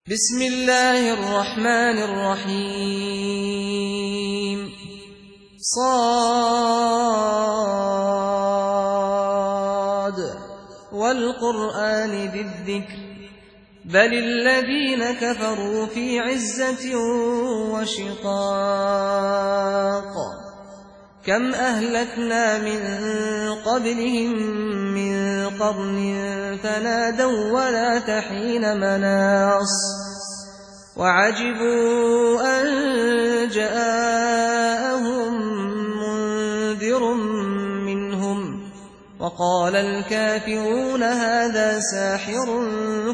بسم الله الرحمن الرحيم صاد والقرآن ذي الذكر بل الذين كفروا في عزة وشقاق كم أهلكنا من قبلهم من قرن فنادوا ولا تحين مناص وعجبوا أن جاءهم منذر منهم وقال الكافرون هذا ساحر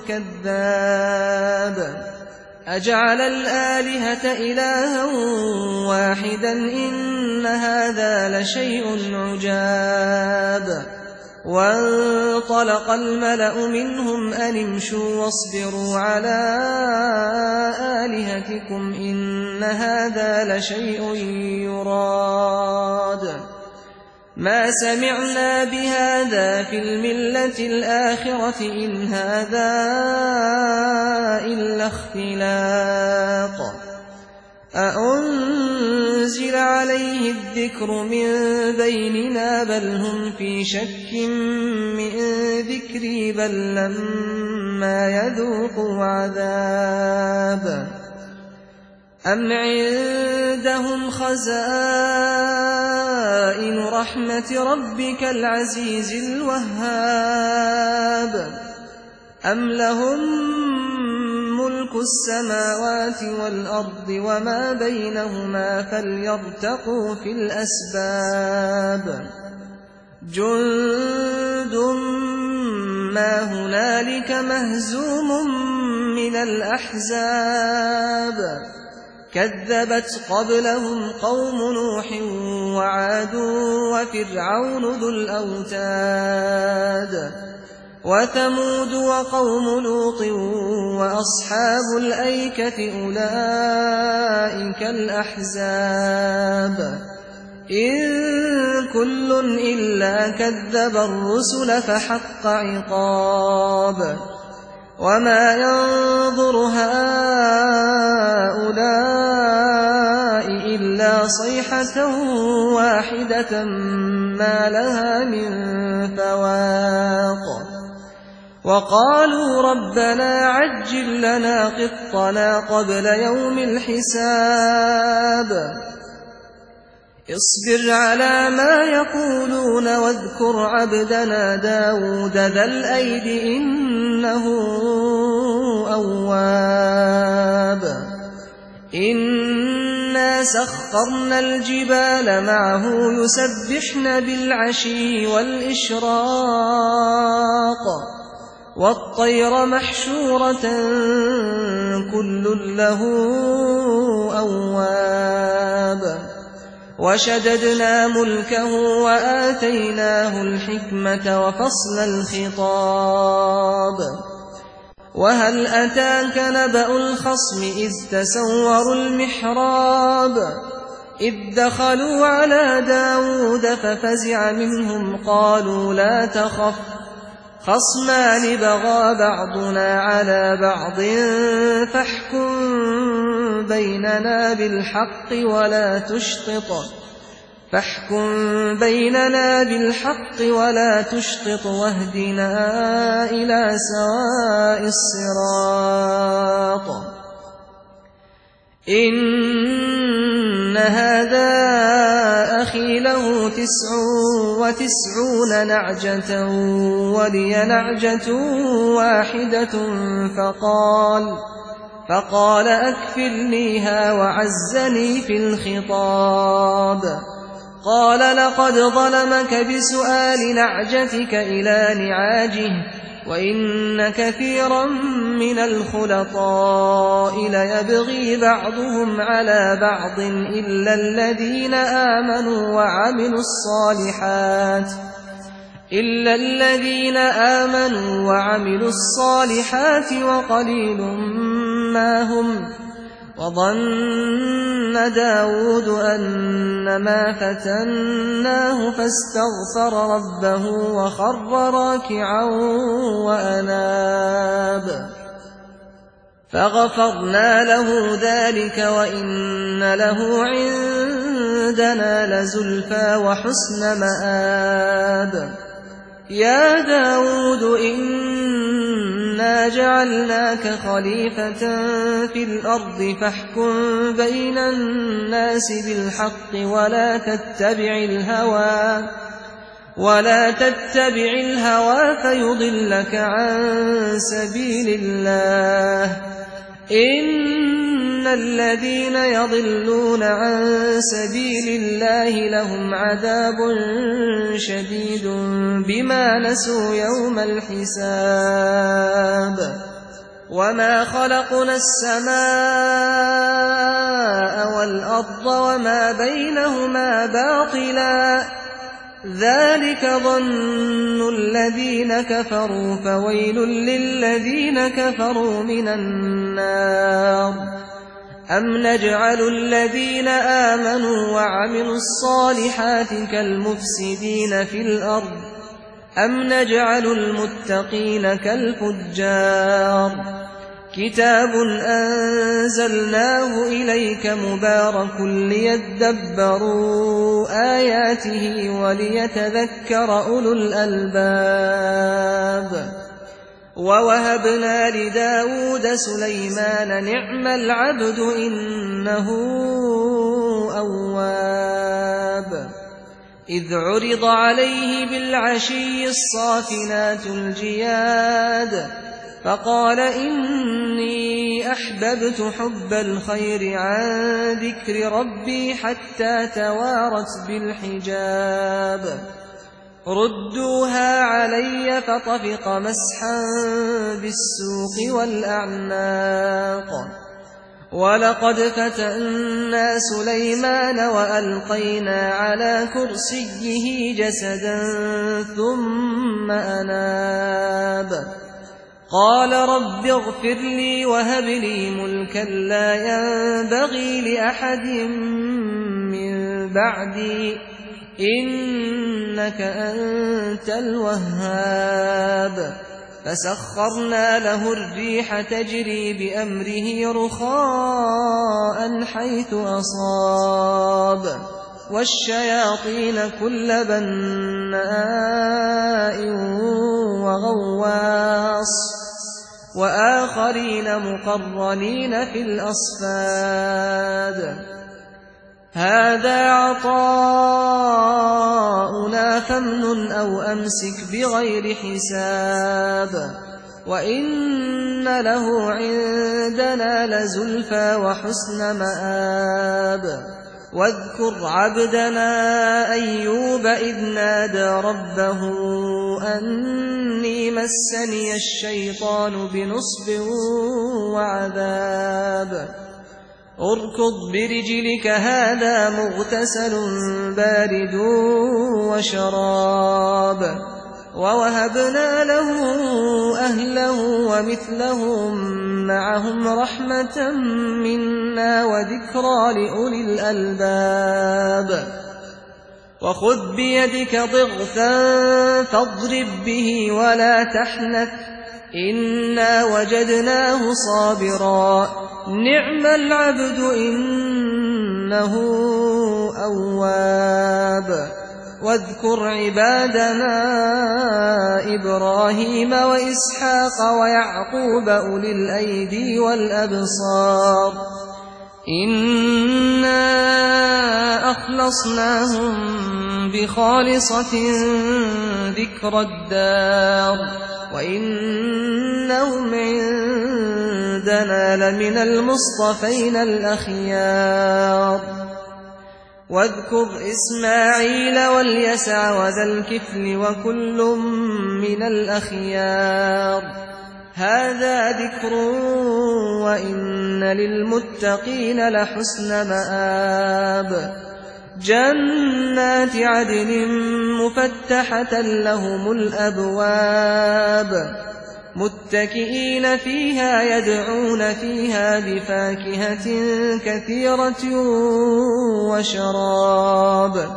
كذاب أجعل الآلهة إلها واحدا إن هذا لشيء عجاب وانطلق الملأ منهم أن امشوا واصبروا على آلهتكم إن هذا لشيء يراد ما سمعنا بهذا في الملة الآخرة إن هذا إلا اختلاق أأنزل عليه الذكر من بيننا بل هم في شك من ذكري بل لما يذوقوا عذاب أم عندهم خزائن رحمة ربك العزيز الوهاب أم لهم ملك السماوات والأرض وما بينهما فليرتقوا في الأسباب جند ما هنالك مهزوم من الأحزاب كذبت قبلهم قوم نوح وعاد وفرعون ذو الأوتاد وثمود وقوم لوط وأصحاب الأيكة أولئك الأحزاب إن كل إلا كذب الرسل فحق عقاب وما ينظر هؤلاء إلا صيحة واحدة ما لها من فواق وقالوا ربنا عجل لنا قطنا قبل يوم الحساب اصبر على ما يقولون واذكر عبدنا داود ذا الأيد إنه أواب إنا سخرنا الجبال معه يسبحن بالعشي والإشراق والطير محشورة كل له أواب وشددنا ملكه وآتيناه الحكمة وفصل الخطاب وهل أتاك نبأ الخصم إذ تسوروا المحراب إذ دخلوا على داود ففزع منهم قالوا لا تخف خصمان بغى بعضنا على بعض فاحكم بيننا بالحق ولا تشطط واهدنا إلى سواء الصراط إن هذا أخي له 99 نعجة ولي نعجة واحدة فقال أكفلنيها وعزني في الخطاب قال لقد ظلمك بسؤال نعجتك إلى نعاجه وإن كثيرا من الخلطاء ليبغي بعضهم على بعض إلا الذين آمنوا وعملوا الصالحات وقليل ما هم وظن داود أنما فتناه فاستغفر ربه وخر راكعا وأناب فغفرنا له ذلك وإن له عندنا لزلفى وحسن مآب. يا داود إنا جعلناك خليفة في الأرض فاحكم بين الناس بالحق ولا تتبع الهوى فيضلك عن سبيل الله. إن الذين يضلون عن سبيل الله لهم عذاب شديد بما نسوا يوم الحساب. وما خلقنا السماء والأرض وما بينهما باطلا ذلك ظن الذين كفروا فويل للذين كفروا من النار. أم نجعل الذين آمنوا وعملوا الصالحات كالمفسدين في الأرض أم نجعل المتقين كالفجار. كتاب أنزلناه إليك مبارك ليدبروا آياته وليتذكر أولو الألباب. ووهبنا لداود سليمان نعم العبد إنه أواب. إذ عرض عليه بالعشي الصافنات الجياد فقال إني أحببت حب الخير عن ذكر ربي حتى توارت بالحجاب. ردوها علي فطفق مسحا بالسوق والأعناق. ولقد فتنا سليمان وألقينا على كرسيه جسدا ثم أناب. قال رب اغفر لي وهب لي ملكا لا ينبغي لأحد من بعدي إنك أنت الوهاب. فسخرنا له الريح تجري بأمره رخاء حيث أصاب والشياطين كل بناء وغواص وآخرين مقرنين في الأصفاد. هذا عطاؤنا فامنن أو أمسك بغير حساب. وإن له عندنا لزلفى وحسن مآب. واذكر عبدنا أيوب إذ نادى ربه أني مسني الشيطان بنصب وعذاب. اركض برجلك هذا مغتسل بارد وشراب. ووهبنا له أهله ومثلهم معهم رحمة منا وذكرى لأولي الألباب. وخذ بيدك ضغثا فاضرب به ولا تحنث إنا وجدناه صابرا نعم العبد إنه أواب. واذكر عبادنا إبراهيم وإسحاق ويعقوب أولي الأيدي والأبصار إنا أخلصناهم بخالصة ذكر الدار وإنهم عندنا لمن المصطفين الأخيار. واذكر إسماعيل واليسع وذا الكفل وكل من الأخيار. هذا ذكر وإن للمتقين لحسن مآب. جنات عدن مفتحة لهم الأبواب متكئين فيها يدعون فيها بفاكهة كثيرة وشراب.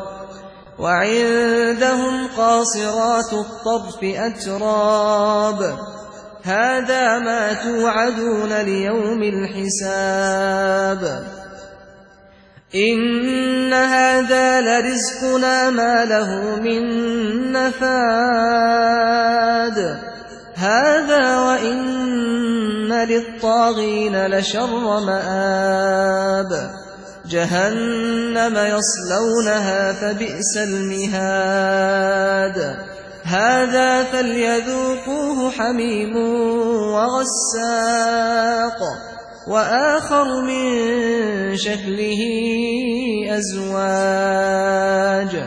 وعندهم قاصرات الطرف أتراب هذا ما توعدون ليوم الحساب إن هذا لرزقنا ما له من نفاد هذا وإن للطاغين لشر مآب جهنم يصلونها فبئس المهاد هذا فليذوقوه حميم وغساق وآخر من شكله أزواج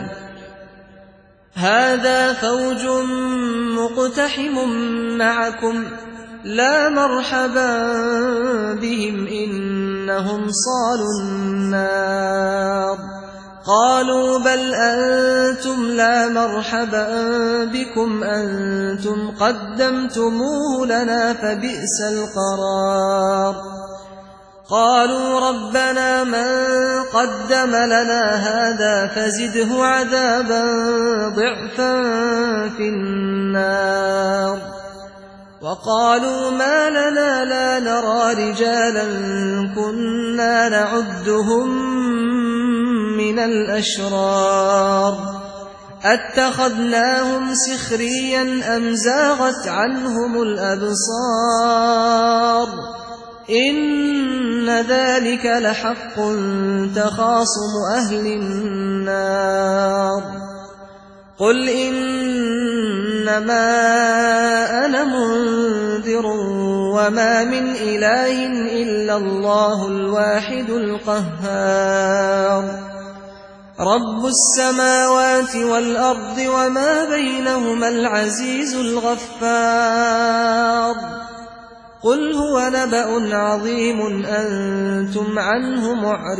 هذا فوج مقتحم معكم لا مرحبا بهم إنهم صالوا النار قالوا بل أنتم لا مرحبا بكم أنتم قدمتموه لنا فبئس القرار قالوا ربنا من قدم لنا هذا فزده عذابا ضعفا في النار وقالوا ما لنا لا نرى رجالا كنا نعدهم من الأشرار أتخذناهم سخريا أم زاغت عنهم الأبصار إن ذلك لحق تخاصم أهل النار قل إنما أنا منذر وما من إله إلا الله الواحد القهار رب السماوات والأرض وما بينهما العزيز الغفار قل هو نبأ عظيم أنتم عنه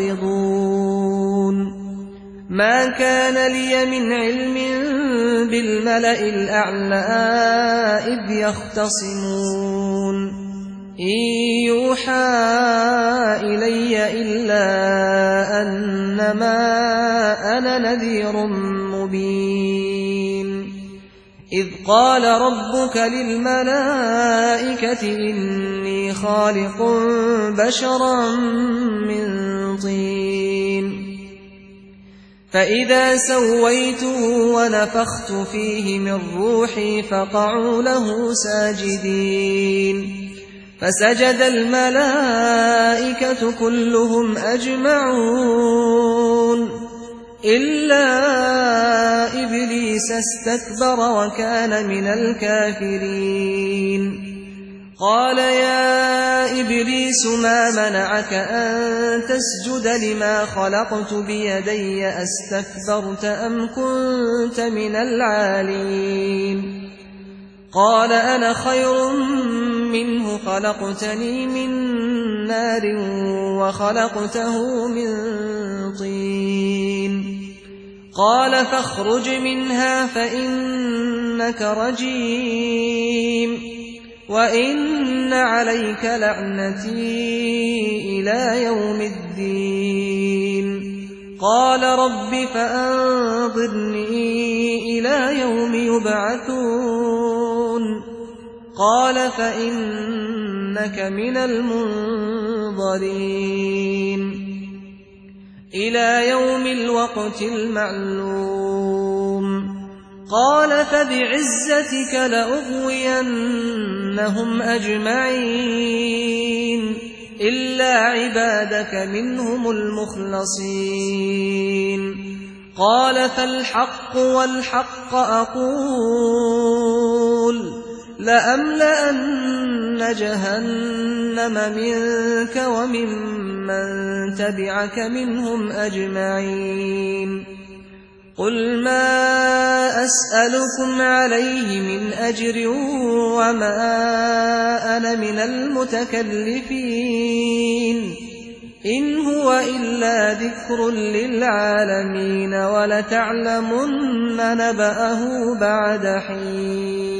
معرضون ما كان لي من علم بالملأ الأعلى إذ يختصمون إن يوحى إلي إلا أنما أنا نذير مبين إذ قال ربك للملائكة إني خالق بشرا من طين فإذا سويته ونفخت فيه من روحي فقعوا له ساجدين فسجد الملائكة كلهم أجمعون إلا إبليس استكبر وكان من الكافرين قال يا إبليس ما منعك أن تسجد لما خلقت بيدي أستكبرت أم كنت من العالين قال أنا خير منه خلقتني من نار وخلقته من طين قال فاخرج منها فإنك رجيم وإن عليك لعنتي إلى يوم الدين قال رب فأنظرني إلى يوم يبعثون قال فإنك من المنظرين إلى يوم الوقت المعلوم قال فبعزتك لأغوينهم أجمعين إلا عبادك منهم المخلصين قال فالحق والحق أقول لأملأن جهنم منك وممن تبعك منهم أجمعين قل ما أسألكم عليه من أجر وما أنا من المتكلفين إن هو إلا ذكر للعالمين ولتعلمن نبأه بعد حين